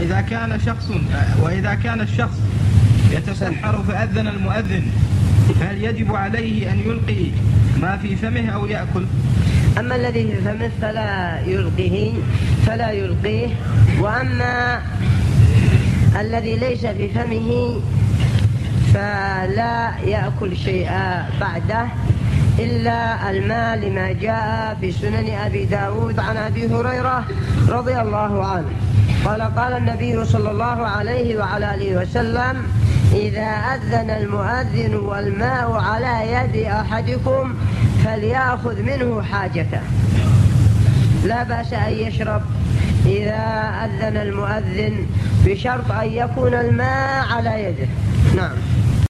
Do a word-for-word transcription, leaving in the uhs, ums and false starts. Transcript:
وإذا كان شخص وإذا كان الشخص يتسحر فأذن المؤذن هل يجب عليه أن يلقي ما في فمه أو يأكل؟ أما الذي في فمه فلا يلقيه فلا يلقيه وأما الذي ليس في فمه فلا يأكل شيئا بعده إلا الماء لما جاء في سنن أبي داود عن أبي هريرة رضي الله عنه قال قال النبي صلى الله عليه وعلى آله وسلم إذا أذن المؤذن والماء على يد أحدكم فليأخذ منه حاجته، لا بأس أن يشرب إذا أذن المؤذن بشرط أن يكون الماء على يده. نعم.